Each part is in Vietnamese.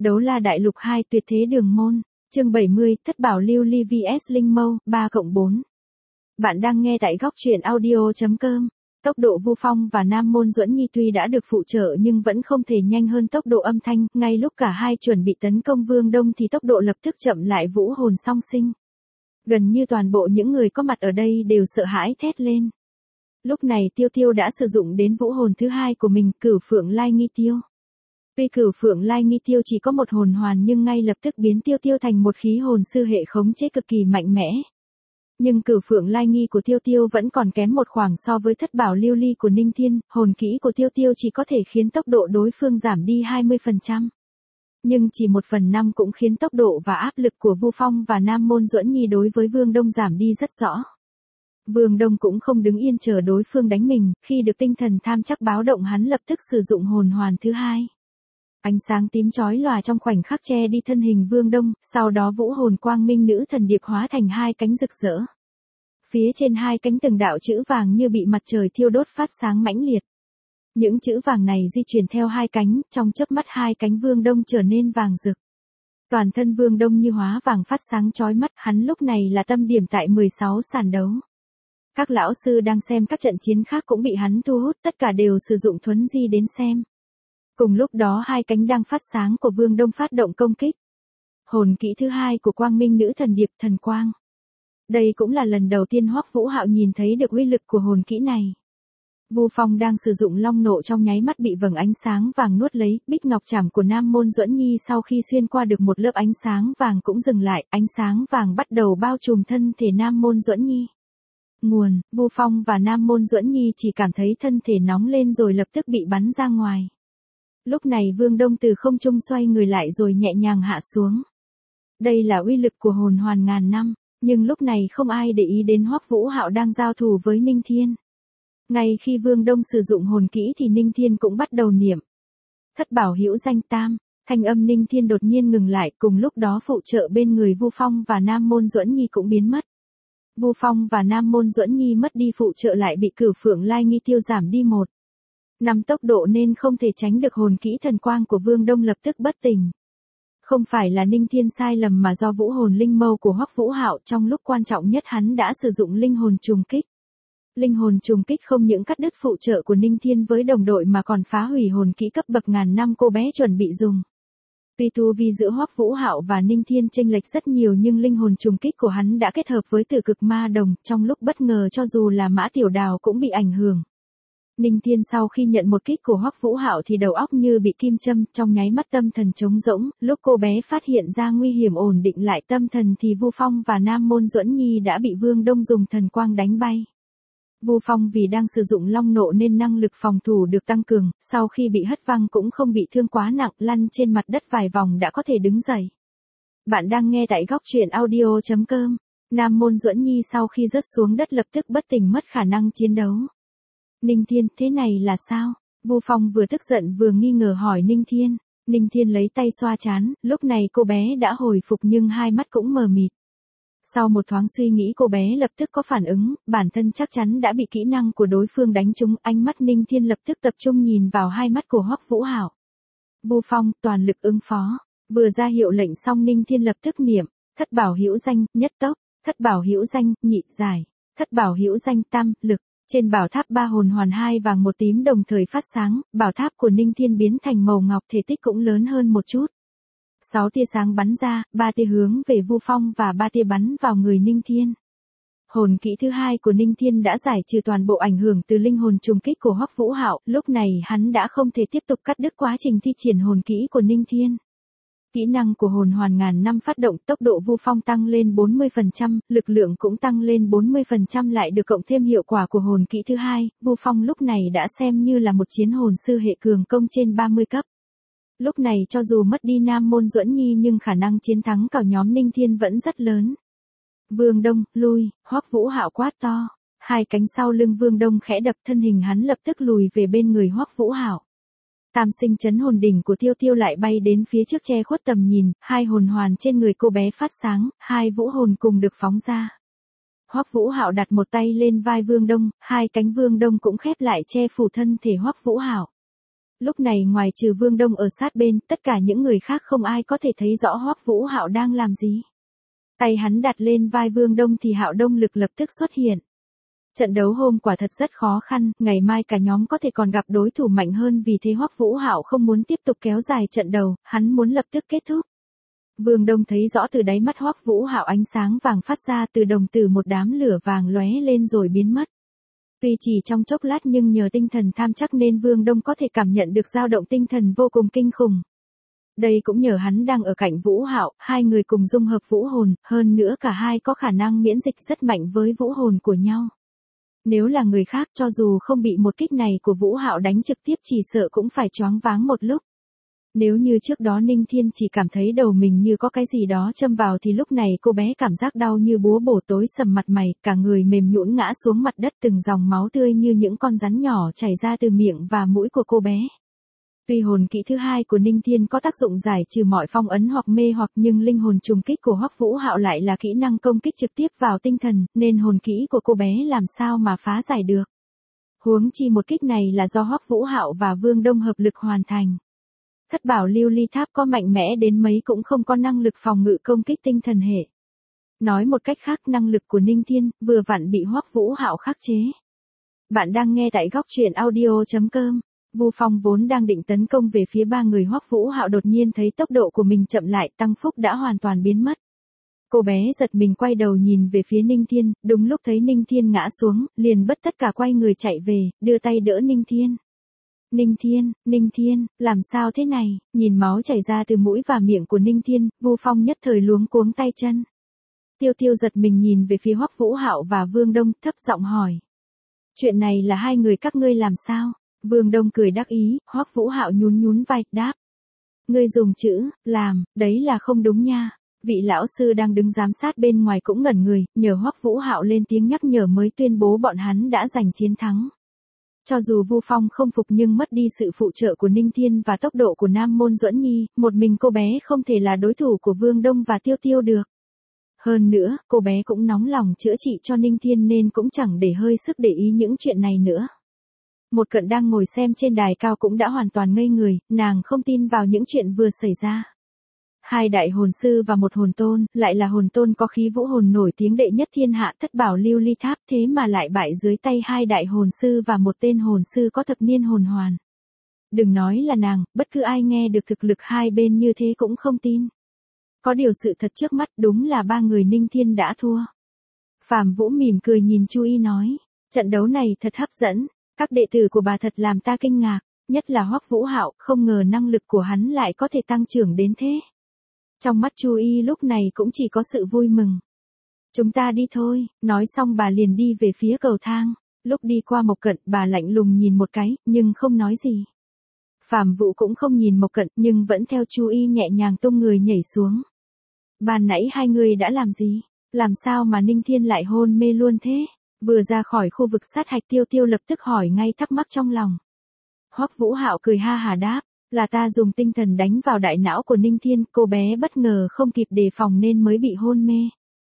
Đấu La Đại Lục 2 Tuyệt Thế Đường Môn, chương 70, Thất Bảo Lưu Ly vs Linh Mâu, 3+4. Bạn đang nghe tại góc truyện audio.com. Tốc độ Vu Phong và Nam Môn Duẫn Nhi tuy đã được phụ trợ nhưng vẫn không thể nhanh hơn tốc độ âm thanh, ngay lúc cả hai chuẩn bị tấn công Vương Đông thì tốc độ lập tức chậm lại vũ hồn song sinh. Gần như toàn bộ những người có mặt ở đây đều sợ hãi thét lên. Lúc này Tiêu Tiêu đã sử dụng đến vũ hồn thứ hai của mình, Cửu Phượng Lai Nghi Tiêu. Tuy Cửu Phượng Lai Nghi Tiêu chỉ có một hồn hoàn nhưng ngay lập tức biến Tiêu Tiêu thành một khí hồn sư hệ khống chế cực kỳ mạnh mẽ. Nhưng Cửu Phượng Lai Nghi của Tiêu Tiêu vẫn còn kém một khoảng so với Thất Bảo Lưu Ly của Ninh Thiên, hồn kỹ của Tiêu Tiêu chỉ có thể khiến tốc độ đối phương giảm đi 20%. Nhưng chỉ 1/5 cũng khiến tốc độ và áp lực của Vu Phong và Nam Môn Duẫn Nhi đối với Vương Đông giảm đi rất rõ. Vương Đông cũng không đứng yên chờ đối phương đánh mình, khi được tinh thần tham chắc báo động hắn lập tức sử dụng hồn hoàn thứ hai. Ánh sáng tím chói lòa trong khoảnh khắc che đi thân hình Vương Đông, sau đó vũ hồn quang minh nữ thần điệp hóa thành hai cánh rực rỡ. Phía trên hai cánh từng đạo chữ vàng như bị mặt trời thiêu đốt phát sáng mãnh liệt. Những chữ vàng này di chuyển theo hai cánh, trong chớp mắt hai cánh Vương Đông trở nên vàng rực. Toàn thân Vương Đông như hóa vàng phát sáng chói mắt, hắn lúc này là tâm điểm tại 16 sàn đấu. Các lão sư đang xem các trận chiến khác cũng bị hắn thu hút, tất cả đều sử dụng thuấn di đến xem. Cùng lúc đó hai cánh đang phát sáng của Vương Đông phát động công kích. Hồn kỹ thứ hai của quang minh nữ thần điệp thần quang. Đây cũng là lần đầu tiên Hoắc Vũ Hạo nhìn thấy được uy lực của hồn kỹ này. Vu Phong đang sử dụng long nộ trong nháy mắt bị vầng ánh sáng vàng nuốt lấy, bích ngọc trảm của Nam Môn Duẫn Nhi sau khi xuyên qua được một lớp ánh sáng vàng cũng dừng lại, ánh sáng vàng bắt đầu bao trùm thân thể Nam Môn Duẫn Nhi. Nguồn, Vu Phong và Nam Môn Duẫn Nhi chỉ cảm thấy thân thể nóng lên rồi lập tức bị bắn ra ngoài. Lúc này Vương Đông từ không trung xoay người lại rồi nhẹ nhàng hạ xuống. Đây là uy lực của hồn hoàn ngàn năm, nhưng lúc này không ai để ý đến Hoắc Vũ Hạo đang giao thủ với Ninh Thiên. Ngay khi Vương Đông sử dụng hồn kỹ thì Ninh Thiên cũng bắt đầu niệm. Thất bảo hữu danh tam, thanh âm Ninh Thiên đột nhiên ngừng lại, cùng lúc đó phụ trợ bên người Vu Phong và Nam Môn Duẫn Nhi cũng biến mất. Vu Phong và Nam Môn Duẫn Nhi mất đi phụ trợ lại bị Cửu Phượng Lai Nghi Tiêu giảm đi 1/5 tốc độ nên không thể tránh được hồn kỹ thần quang của Vương Đông lập tức bất tỉnh. Không phải là Ninh Thiên sai lầm mà do vũ hồn linh mâu của Hoắc Vũ Hạo, trong lúc quan trọng nhất hắn đã sử dụng linh hồn trùng kích. Linh hồn trùng kích không những cắt đứt phụ trợ của Ninh Thiên với đồng đội mà còn phá hủy hồn kỹ cấp bậc ngàn năm cô bé chuẩn bị dùng. Tuy tu vi giữa Hoắc Vũ Hạo và Ninh Thiên chênh lệch rất nhiều nhưng linh hồn trùng kích của hắn đã kết hợp với Tử Cực Ma Đồng, trong lúc bất ngờ cho dù là Mã Tiểu Đào cũng bị ảnh hưởng. Ninh Thiên sau khi nhận một kích của Hoắc Vũ Hạo thì đầu óc như bị kim châm, trong nháy mắt tâm thần trống rỗng, lúc cô bé phát hiện ra nguy hiểm ổn định lại tâm thần thì Vu Phong và Nam Môn Duẫn Nhi đã bị Vương Đông dùng thần quang đánh bay. Vu Phong vì đang sử dụng long nộ nên năng lực phòng thủ được tăng cường, sau khi bị hất văng cũng không bị thương quá nặng, lăn trên mặt đất vài vòng đã có thể đứng dậy. Bạn đang nghe tại góc truyện audio.com. Nam Môn Duẫn Nhi sau khi rớt xuống đất lập tức bất tỉnh mất khả năng chiến đấu. Ninh Thiên, thế này là sao? Vu Phong vừa tức giận vừa nghi ngờ hỏi Ninh Thiên. Ninh Thiên lấy tay xoa trán, lúc này cô bé đã hồi phục nhưng hai mắt cũng mờ mịt. Sau một thoáng suy nghĩ cô bé lập tức có phản ứng, bản thân chắc chắn đã bị kỹ năng của đối phương đánh trúng, ánh mắt Ninh Thiên lập tức tập trung nhìn vào hai mắt của Hoắc Vũ Hạo. Vu Phong, toàn lực ứng phó. Vừa ra hiệu lệnh xong Ninh Thiên lập tức niệm, thất bảo hữu danh, nhất tốc, thất bảo hữu danh, nhị giải, thất bảo hữu danh, tam lực. Trên bảo tháp ba hồn hoàn hai vàng một tím đồng thời phát sáng, bảo tháp của Ninh Thiên biến thành màu ngọc, thể tích cũng lớn hơn một chút. 6 tia sáng bắn ra, 3 tia hướng về Vu Phong và 3 tia bắn vào người Ninh Thiên. Hồn kỹ thứ hai của Ninh Thiên đã giải trừ toàn bộ ảnh hưởng từ linh hồn trùng kích của Hoắc Vũ Hạo, lúc này hắn đã không thể tiếp tục cắt đứt quá trình thi triển hồn kỹ của Ninh Thiên. Kỹ năng của hồn hoàn ngàn năm phát động, tốc độ Vu Phong tăng lên 40%, lực lượng cũng tăng lên 40% lại được cộng thêm hiệu quả của hồn kỹ thứ hai, Vu Phong lúc này đã xem như là một chiến hồn sư hệ cường công trên 30 cấp. Lúc này cho dù mất đi Nam Môn Duẫn Nhi nhưng khả năng chiến thắng cả nhóm Ninh Thiên vẫn rất lớn. Vương Đông, lui, Hoắc Vũ Hạo quát to. Hai cánh sau lưng Vương Đông khẽ đập, thân hình hắn lập tức lùi về bên người Hoắc Vũ Hạo. Tam sinh chấn hồn đỉnh của Tiêu Tiêu lại bay đến phía trước che khuất tầm nhìn, hai hồn hoàn trên người cô bé phát sáng, hai vũ hồn cùng được phóng ra. Hoắc Vũ Hạo đặt một tay lên vai Vương Đông, hai cánh Vương Đông cũng khép lại che phủ thân thể Hoắc Vũ Hạo. Lúc này ngoài trừ Vương Đông ở sát bên, tất cả những người khác không ai có thể thấy rõ Hoắc Vũ Hạo đang làm gì. Tay hắn đặt lên vai Vương Đông thì Hạo Đông Lực lập tức xuất hiện. Trận đấu hôm quả thật rất khó khăn, ngày mai cả nhóm có thể còn gặp đối thủ mạnh hơn, vì thế Hoắc Vũ Hạo không muốn tiếp tục kéo dài trận đầu, hắn muốn lập tức kết thúc. Vương Đông thấy rõ từ đáy mắt Hoắc Vũ Hạo ánh sáng vàng phát ra, từ đồng tử một đám lửa vàng lóe lên rồi biến mất. Tuy chỉ trong chốc lát nhưng nhờ tinh thần tham chắc nên Vương Đông có thể cảm nhận được dao động tinh thần vô cùng kinh khủng. Đây cũng nhờ hắn đang ở cạnh Vũ Hạo, hai người cùng dung hợp vũ hồn, hơn nữa cả hai có khả năng miễn dịch rất mạnh với vũ hồn của nhau. Nếu là người khác cho dù không bị một kích này của Vũ Hạo đánh trực tiếp chỉ sợ cũng phải choáng váng một lúc. Nếu như trước đó Ninh Thiên chỉ cảm thấy đầu mình như có cái gì đó châm vào thì lúc này cô bé cảm giác đau như búa bổ, tối sầm mặt mày, cả người mềm nhũn ngã xuống mặt đất, từng dòng máu tươi như những con rắn nhỏ chảy ra từ miệng và mũi của cô bé. Tuy hồn kỹ thứ hai của Ninh Thiên có tác dụng giải trừ mọi phong ấn hoặc mê hoặc, nhưng linh hồn trùng kích của Hoắc Vũ Hạo lại là kỹ năng công kích trực tiếp vào tinh thần, nên hồn kỹ của cô bé làm sao mà phá giải được. Huống chi một kích này là do Hoắc Vũ Hạo và Vương Đông hợp lực hoàn thành. Thất bảo lưu ly tháp có mạnh mẽ đến mấy cũng không có năng lực phòng ngự công kích tinh thần hệ. Nói một cách khác, năng lực của Ninh Thiên vừa vặn bị Hoắc Vũ Hạo khắc chế. Bạn đang nghe tại góc truyện audio.com. Vu Phong vốn đang định tấn công về phía ba người Hoắc Vũ Hạo, đột nhiên thấy tốc độ của mình chậm lại, tăng phúc đã hoàn toàn biến mất. Cô bé giật mình quay đầu nhìn về phía Ninh Thiên, đúng lúc thấy Ninh Thiên ngã xuống, liền bất tất cả quay người chạy về, đưa tay đỡ Ninh Thiên. Ninh Thiên, làm sao thế này? Nhìn máu chảy ra từ mũi và miệng của Ninh Thiên, Vu Phong nhất thời luống cuống tay chân. Tiêu Tiêu giật mình nhìn về phía Hoắc Vũ Hạo và Vương Đông, thấp giọng hỏi. Chuyện này là hai người các ngươi làm sao? Vương Đông cười đắc ý, Hoắc Vũ Hạo nhún vai, đáp. Ngươi dùng chữ, làm, đấy là không đúng nha. Vị lão sư đang đứng giám sát bên ngoài cũng ngẩn người, nhờ Hoắc Vũ Hạo lên tiếng nhắc nhở mới tuyên bố bọn hắn đã giành chiến thắng. Cho dù Vu Phong không phục nhưng mất đi sự phụ trợ của Ninh Thiên và tốc độ của Nam Môn Duẫn Nhi, một mình cô bé không thể là đối thủ của Vương Đông và Tiêu Tiêu được. Hơn nữa, cô bé cũng nóng lòng chữa trị cho Ninh Thiên nên cũng chẳng để hơi sức để ý những chuyện này nữa. Một Cận đang ngồi xem trên đài cao cũng đã hoàn toàn ngây người, nàng không tin vào những chuyện vừa xảy ra. Hai đại hồn sư và một hồn tôn, lại là hồn tôn có khí vũ hồn nổi tiếng đệ nhất thiên hạ thất bảo lưu ly tháp, thế mà lại bại dưới tay hai đại hồn sư và một tên hồn sư có thập niên hồn hoàn. Đừng nói là nàng, bất cứ ai nghe được thực lực hai bên như thế cũng không tin. Có điều sự thật trước mắt đúng là ba người Ninh Thiên đã thua. Phàm Vũ mỉm cười nhìn Chu Y nói, trận đấu này thật hấp dẫn, các đệ tử của bà thật làm ta kinh ngạc, nhất là Hoắc Vũ Hạo, không ngờ năng lực của hắn lại có thể tăng trưởng đến thế. Trong mắt Chu Y lúc này cũng chỉ có sự vui mừng. Chúng ta đi thôi, nói xong bà liền đi về phía cầu thang. Lúc đi qua Mộc Cận, bà lạnh lùng nhìn một cái, nhưng không nói gì. Phàm Vũ cũng không nhìn Mộc Cận, nhưng vẫn theo Chu Y nhẹ nhàng tung người nhảy xuống. Ban nãy hai người đã làm gì? Làm sao mà Ninh Thiên lại hôn mê luôn thế? Vừa ra khỏi khu vực sát hạch, Tiêu Tiêu lập tức hỏi ngay thắc mắc trong lòng. Hoắc Vũ Hạo cười ha hà đáp, là ta dùng tinh thần đánh vào đại não của Ninh Thiên, cô bé bất ngờ không kịp đề phòng nên mới bị hôn mê.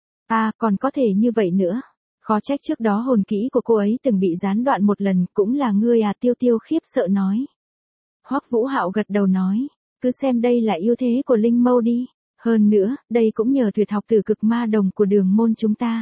À, còn có thể như vậy nữa. Khó trách trước đó hồn kỹ của cô ấy từng bị gián đoạn một lần, cũng là ngươi à? Tiêu Tiêu khiếp sợ nói. Hoắc Vũ Hạo gật đầu nói, cứ xem đây là ưu thế của linh mâu đi. Hơn nữa, đây cũng nhờ tuyệt học tử cực ma đồng của đường môn chúng ta.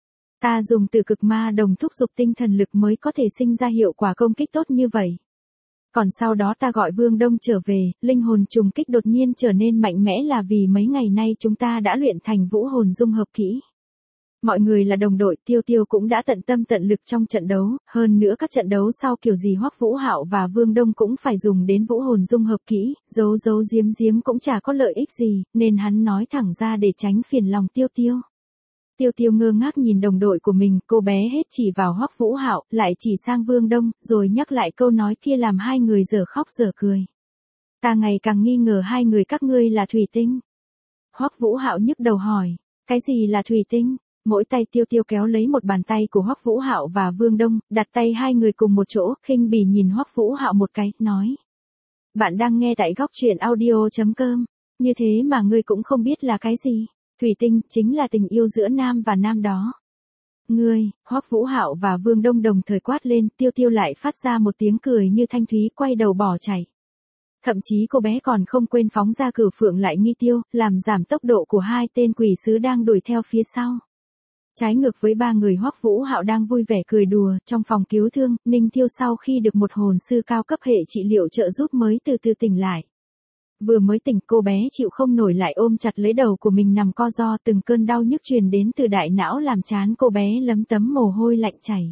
Ta dùng tử cực ma đồng thúc giục tinh thần lực mới có thể sinh ra hiệu quả công kích tốt như vậy. Còn sau đó ta gọi Vương Đông trở về, linh hồn trùng kích đột nhiên trở nên mạnh mẽ là vì mấy ngày nay chúng ta đã luyện thành vũ hồn dung hợp kỹ. Mọi người là đồng đội, Tiêu Tiêu cũng đã tận tâm tận lực trong trận đấu, hơn nữa các trận đấu sau kiểu gì Hoắc Vũ Hạo và Vương Đông cũng phải dùng đến vũ hồn dung hợp kỹ, giấu giếm cũng chả có lợi ích gì, nên hắn nói thẳng ra để tránh phiền lòng Tiêu Tiêu. Tiêu Tiêu ngơ ngác nhìn đồng đội của mình, cô bé hết chỉ vào Hoắc Vũ Hạo, lại chỉ sang Vương Đông, rồi nhắc lại câu nói kia làm hai người dở khóc dở cười. Ta ngày càng nghi ngờ hai người các ngươi là thủy tinh. Hoắc Vũ Hạo nhức đầu hỏi, cái gì là thủy tinh? Mỗi tay Tiêu Tiêu kéo lấy một bàn tay của Hoắc Vũ Hạo và Vương Đông, đặt tay hai người cùng một chỗ, khinh bỉ nhìn Hoắc Vũ Hạo một cái, nói. Bạn đang nghe tại góc truyện audio.com, như thế mà ngươi cũng không biết là cái gì. Thủy tinh chính là tình yêu giữa nam và nam đó. Ngươi, Hoắc Vũ Hạo và Vương Đông đồng thời quát lên, Tiêu Tiêu lại phát ra một tiếng cười như thanh thúy quay đầu bỏ chạy. Thậm chí cô bé còn không quên phóng ra cửu phượng lại nghi tiêu, làm giảm tốc độ của hai tên quỷ sứ đang đuổi theo phía sau. Trái ngược với ba người Hoắc Vũ Hạo đang vui vẻ cười đùa, trong phòng cứu thương, Ninh Tiêu sau khi được một hồn sư cao cấp hệ trị liệu trợ giúp mới từ từ tỉnh lại. Vừa mới tỉnh cô bé chịu không nổi lại ôm chặt lấy đầu của mình nằm co ro, từng cơn đau nhức truyền đến từ đại não làm trán cô bé lấm tấm mồ hôi lạnh chảy.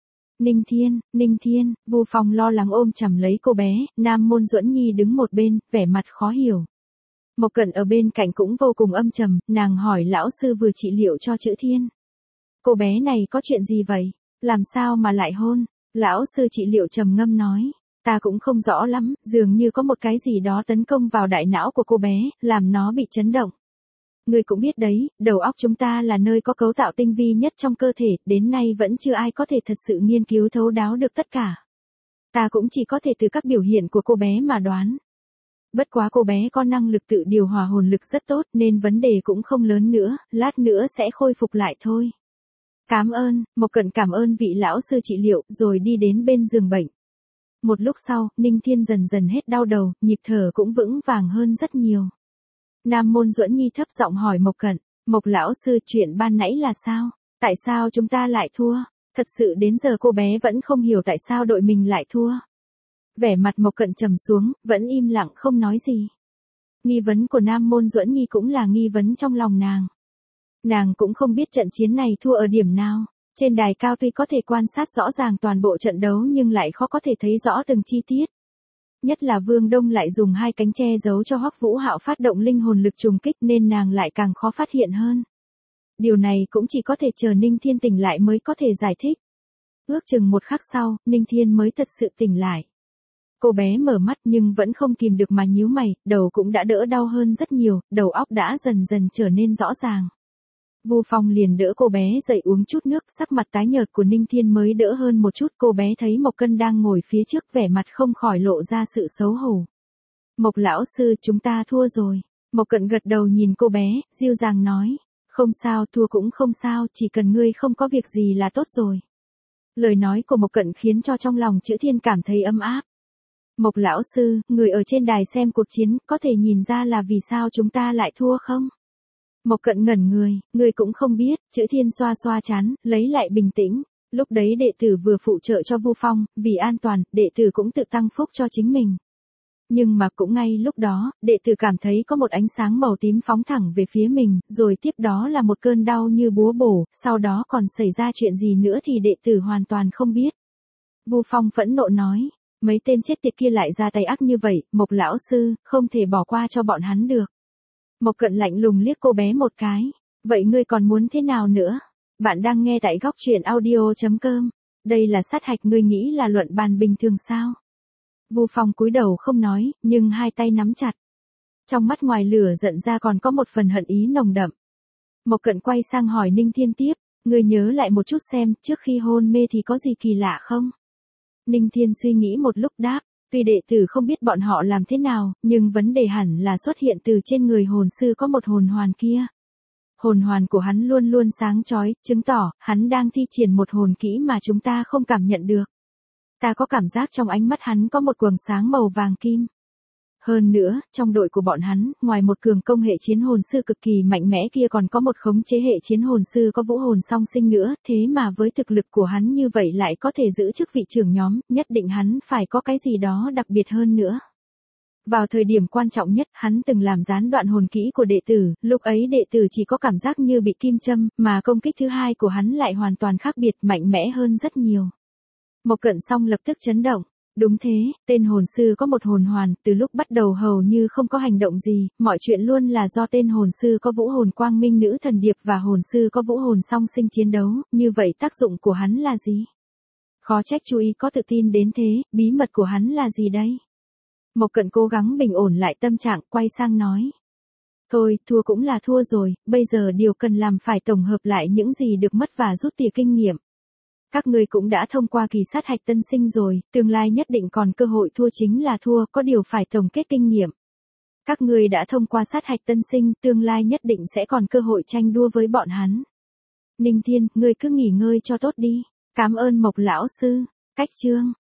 Ninh Thiên, Vu Phong lo lắng ôm chầm lấy cô bé, Nam Môn Duẫn Nhi đứng một bên, vẻ mặt khó hiểu. Mộc Cẩn ở bên cạnh cũng vô cùng âm trầm, nàng hỏi lão sư vừa trị liệu cho Chữ Thiên. Cô bé này có chuyện gì vậy? Làm sao mà lại hôn? Lão sư trị liệu trầm ngâm nói. Ta cũng không rõ lắm, dường như có một cái gì đó tấn công vào đại não của cô bé, làm nó bị chấn động. Ngươi cũng biết đấy, đầu óc chúng ta là nơi có cấu tạo tinh vi nhất trong cơ thể, đến nay vẫn chưa ai có thể thật sự nghiên cứu thấu đáo được tất cả. Ta cũng chỉ có thể từ các biểu hiện của cô bé mà đoán. Bất quá cô bé có năng lực tự điều hòa hồn lực rất tốt nên vấn đề cũng không lớn nữa, lát nữa sẽ khôi phục lại thôi. Cảm ơn, Mộc Cẩn cảm ơn vị lão sư trị liệu, rồi đi đến bên giường bệnh. Một lúc sau, Ninh Thiên dần dần hết đau đầu, nhịp thở cũng vững vàng hơn rất nhiều. Nam Môn Duẫn Nhi thấp giọng hỏi Mộc Cẩn, Mộc lão sư chuyện ban nãy là sao? Tại sao chúng ta lại thua? Thật sự đến giờ cô bé vẫn không hiểu tại sao đội mình lại thua. Vẻ mặt Mộc Cẩn trầm xuống, vẫn im lặng không nói gì. Nghi vấn của Nam Môn Duẫn Nhi cũng là nghi vấn trong lòng nàng. Nàng cũng không biết trận chiến này thua ở điểm nào. Trên đài cao tuy có thể quan sát rõ ràng toàn bộ trận đấu nhưng lại khó có thể thấy rõ từng chi tiết. Nhất là Vương Đông lại dùng hai cánh che giấu cho Hoắc Vũ Hạo phát động linh hồn lực trùng kích nên nàng lại càng khó phát hiện hơn. Điều này cũng chỉ có thể chờ Ninh Thiên tỉnh lại mới có thể giải thích. Ước chừng một khắc sau, Ninh Thiên mới thật sự tỉnh lại. Cô bé mở mắt nhưng vẫn không kìm được mà nhíu mày, đầu cũng đã đỡ đau hơn rất nhiều, đầu óc đã dần dần trở nên rõ ràng. Vu Phong liền đỡ cô bé dậy uống chút nước, sắc mặt tái nhợt của Ninh Thiên mới đỡ hơn một chút. Cô bé thấy Mộc Cân đang ngồi phía trước vẻ mặt không khỏi lộ ra sự xấu hổ. Mộc lão sư, chúng ta thua rồi. Mộc Cận gật đầu nhìn cô bé, dịu dàng nói. Không sao, thua cũng không sao, chỉ cần ngươi không có việc gì là tốt rồi. Lời nói của Mộc Cận khiến cho trong lòng Chữ Thiên cảm thấy ấm áp. Mộc lão sư, người ở trên đài xem cuộc chiến, có thể nhìn ra là vì sao chúng ta lại thua không? Mộc Cận ngẩn người cũng không biết. Chữ Thiên xoa xoa trán, lấy lại bình tĩnh. Lúc đấy đệ tử vừa phụ trợ cho Vu Phong, vì an toàn, đệ tử cũng tự tăng phúc cho chính mình. Nhưng mà cũng ngay lúc đó, đệ tử cảm thấy có một ánh sáng màu tím phóng thẳng về phía mình, rồi tiếp đó là một cơn đau như búa bổ, sau đó còn xảy ra chuyện gì nữa thì đệ tử hoàn toàn không biết. Vu Phong phẫn nộ nói, mấy tên chết tiệt kia lại ra tay ác như vậy, Mộc lão sư, không thể bỏ qua cho bọn hắn được. Mộc Cận lạnh lùng liếc cô bé một cái. Vậy ngươi còn muốn thế nào nữa? Bạn đang nghe tại góc truyện audio.com. Đây là sát hạch, ngươi nghĩ là luận bàn bình thường sao? Vu Phong cúi đầu không nói, nhưng hai tay nắm chặt. Trong mắt ngoài lửa giận ra còn có một phần hận ý nồng đậm. Mộc Cận quay sang hỏi Ninh Thiên tiếp. Ngươi nhớ lại một chút xem, trước khi hôn mê thì có gì kỳ lạ không? Ninh Thiên suy nghĩ một lúc đáp. Tuy đệ tử không biết bọn họ làm thế nào, nhưng vấn đề hẳn là xuất hiện từ trên người hồn sư có một hồn hoàn kia. Hồn hoàn của hắn luôn luôn sáng chói, chứng tỏ hắn đang thi triển một hồn kỹ mà chúng ta không cảm nhận được. Ta có cảm giác trong ánh mắt hắn có một quầng sáng màu vàng kim. Hơn nữa, trong đội của bọn hắn, ngoài một cường công hệ chiến hồn sư cực kỳ mạnh mẽ kia còn có một khống chế hệ chiến hồn sư có vũ hồn song sinh nữa, thế mà với thực lực của hắn như vậy lại có thể giữ chức vị trưởng nhóm, nhất định hắn phải có cái gì đó đặc biệt hơn nữa. Vào thời điểm quan trọng nhất, hắn từng làm gián đoạn hồn kỹ của đệ tử, lúc ấy đệ tử chỉ có cảm giác như bị kim châm, mà công kích thứ hai của hắn lại hoàn toàn khác biệt, mạnh mẽ hơn rất nhiều. Mộc Cận xong lập tức chấn động. Đúng thế, tên hồn sư có một hồn hoàn, từ lúc bắt đầu hầu như không có hành động gì, mọi chuyện luôn là do tên hồn sư có vũ hồn quang minh nữ thần điệp và hồn sư có vũ hồn song sinh chiến đấu, như vậy tác dụng của hắn là gì? Khó trách chú ý có tự tin đến thế, bí mật của hắn là gì đây? Mộc Cận cố gắng bình ổn lại tâm trạng, quay sang nói. Thôi, thua cũng là thua rồi, bây giờ điều cần làm phải tổng hợp lại những gì được mất và rút tỉa kinh nghiệm. Các ngươi cũng đã thông qua kỳ sát hạch tân sinh rồi, tương lai nhất định còn cơ hội thua chính là thua, có điều phải tổng kết kinh nghiệm. Các ngươi đã thông qua sát hạch tân sinh, tương lai nhất định sẽ còn cơ hội tranh đua với bọn hắn. Ninh Thiên, ngươi cứ nghỉ ngơi cho tốt đi. Cảm ơn Mộc lão sư. Cách chương.